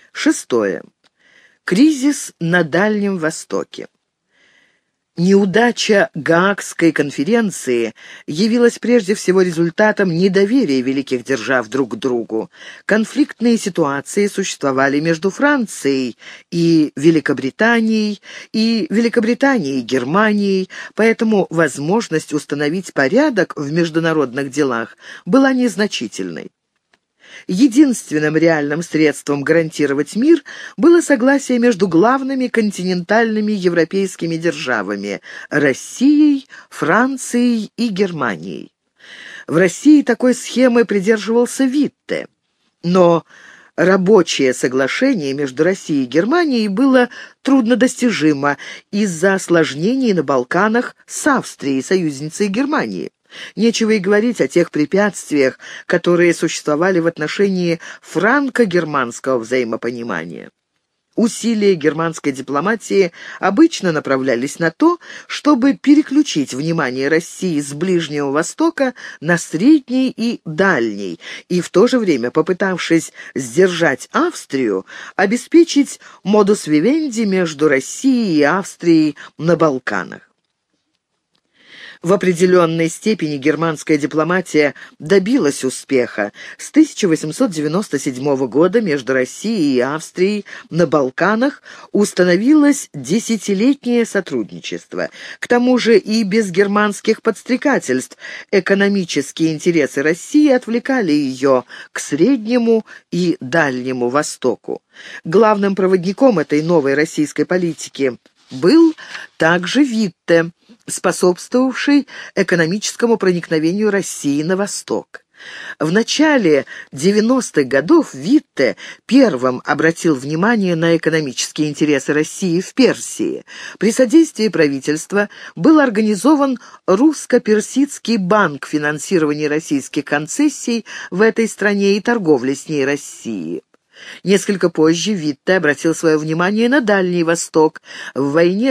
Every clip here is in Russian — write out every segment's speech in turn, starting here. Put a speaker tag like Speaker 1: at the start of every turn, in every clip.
Speaker 1: Шестое. Кризис на Дальнем Востоке. Неудача Гаагской конференции явилась прежде всего результатом недоверия великих держав друг к другу. Конфликтные ситуации существовали между Францией и Великобританией, и Великобританией и Германией, поэтому возможность установить порядок в международных делах была незначительной. Единственным реальным средством гарантировать мир было согласие между главными континентальными европейскими державами – Россией, Францией и Германией. В России такой схемы придерживался Витте, но рабочее соглашение между Россией и Германией было труднодостижимо из-за осложнений на Балканах с Австрией, союзницей Германии. Нечего и говорить о тех препятствиях, которые существовали в отношении франко-германского взаимопонимания. Усилия германской дипломатии обычно направлялись на то, чтобы переключить внимание России с Ближнего Востока на Средний и Дальний, и в то же время, попытавшись сдержать Австрию, обеспечить модус вивенди между Россией и Австрией на Балканах. В определенной степени германская дипломатия добилась успеха. С 1897 года между Россией и Австрией на Балканах установилось десятилетнее сотрудничество. К тому же и без германских подстрекательств экономические интересы России отвлекали ее к Среднему и Дальнему Востоку. Главным проводником этой новой российской политики был также Витте, способствовавший экономическому проникновению России на восток. В начале 90-х годов Витте первым обратил внимание на экономические интересы России в Персии. При содействии правительства был организован русско-персидский банк финансирования российских концессий в этой стране и торговли с ней России. Несколько позже Витте обратил свое внимание на Дальний Восток. В войне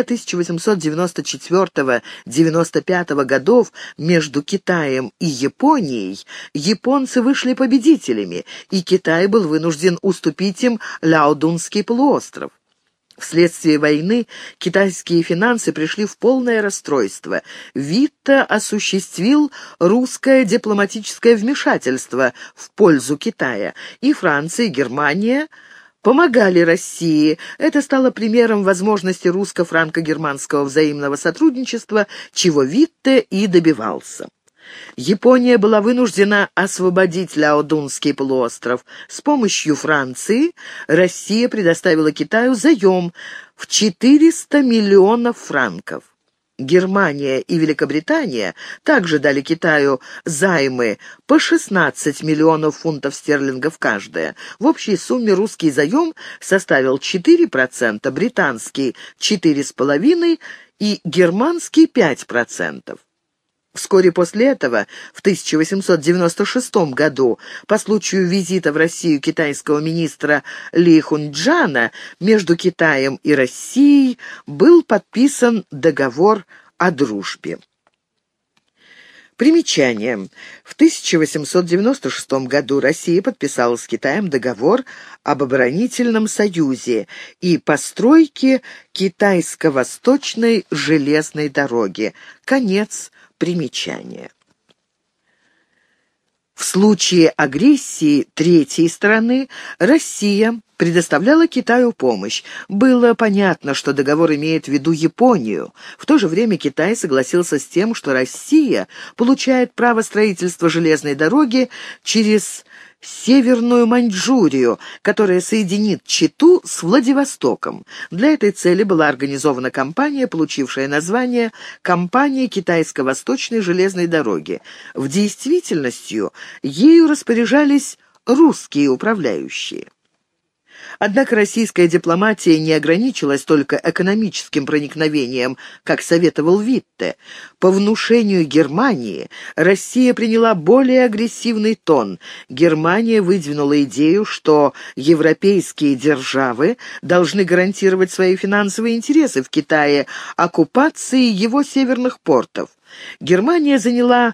Speaker 1: 1894-95 годов между Китаем и Японией японцы вышли победителями, и Китай был вынужден уступить им Ляодунский полуостров. Вследствие войны китайские финансы пришли в полное расстройство. Витте осуществил русское дипломатическое вмешательство в пользу Китая, и Франция и Германия помогали России. Это стало примером возможности русско-франко-германского взаимного сотрудничества, чего Витте и добивался. Япония была вынуждена освободить Ляодунский полуостров. С помощью Франции Россия предоставила Китаю заем в 400 миллионов франков. Германия и Великобритания также дали Китаю займы по 16 миллионов фунтов стерлингов каждая. В общей сумме русский заем составил 4%, британский – 4,5% и германский – 5%. Вскоре после этого, в 1896 году, по случаю визита в Россию китайского министра Ли Хунчжана, между Китаем и Россией был подписан договор о дружбе. Примечание. В 1896 году Россия подписала с Китаем договор об оборонительном союзе и постройке Китайско-Восточной железной дороги. Конец примечания. В случае агрессии третьей страны Россия предоставляла Китаю помощь. Было понятно, что договор имеет в виду Японию. В то же время Китай согласился с тем, что Россия получает право строительства железной дороги через Северную Маньчжурию, которая соединит Читу с Владивостоком. Для этой цели была организована компания, получившая название «Компания Китайско-Восточной железной дороги». В действительности ею распоряжались русские управляющие. Однако российская дипломатия не ограничилась только экономическим проникновением, как советовал Витте. По внушению Германии Россия приняла более агрессивный тон. Германия выдвинула идею, что европейские державы должны гарантировать свои финансовые интересы в Китае оккупацией его северных портов. Германия заняла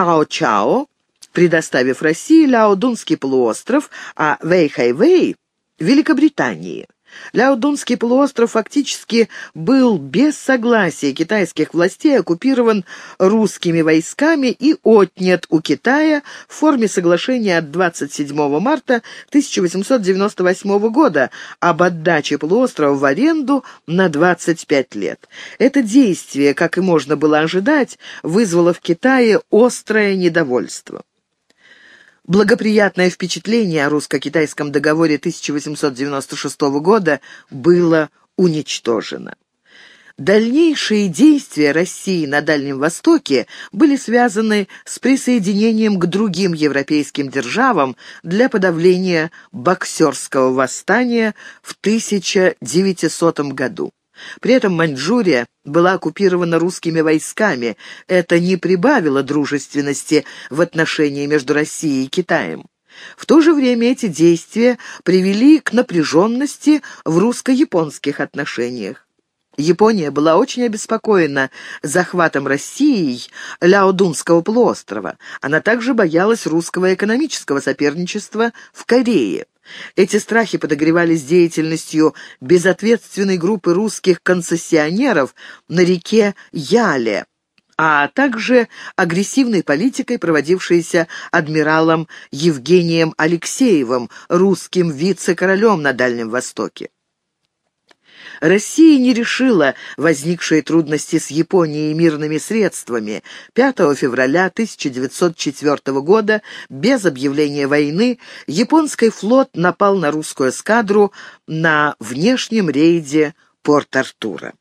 Speaker 1: Кяо-Чао, предоставив России Ляодунский полуостров, а Вэйхайвэй Великобритании. Ляодунский полуостров фактически был без согласия китайских властей оккупирован русскими войсками и отнят у Китая в форме соглашения от 27 марта 1898 года об отдаче полуострова в аренду на 25 лет. Это действие, как и можно было ожидать, вызвало в Китае острое недовольство. Благоприятное впечатление о русско-китайском договоре 1896 года было уничтожено. Дальнейшие действия России на Дальнем Востоке были связаны с присоединением к другим европейским державам для подавления Боксерского восстания в 1900 году. При этом Маньчжурия была оккупирована русскими войсками. Это не прибавило дружественности в отношении между Россией и Китаем. В то же время эти действия привели к напряженности в русско-японских отношениях. Япония была очень обеспокоена захватом Россией Ляодунского полуострова. Она также боялась русского экономического соперничества в Корее. Эти страхи подогревались деятельностью безответственной группы русских концессионеров на реке Яле, а также агрессивной политикой, проводившейся адмиралом Евгением Алексеевым, русским вице-королем на Дальнем Востоке. Россия не решила возникшие трудности с Японией мирными средствами. 5 февраля 1904 года, без объявления войны, японский флот напал на русскую эскадру на внешнем рейде Порт-Артура.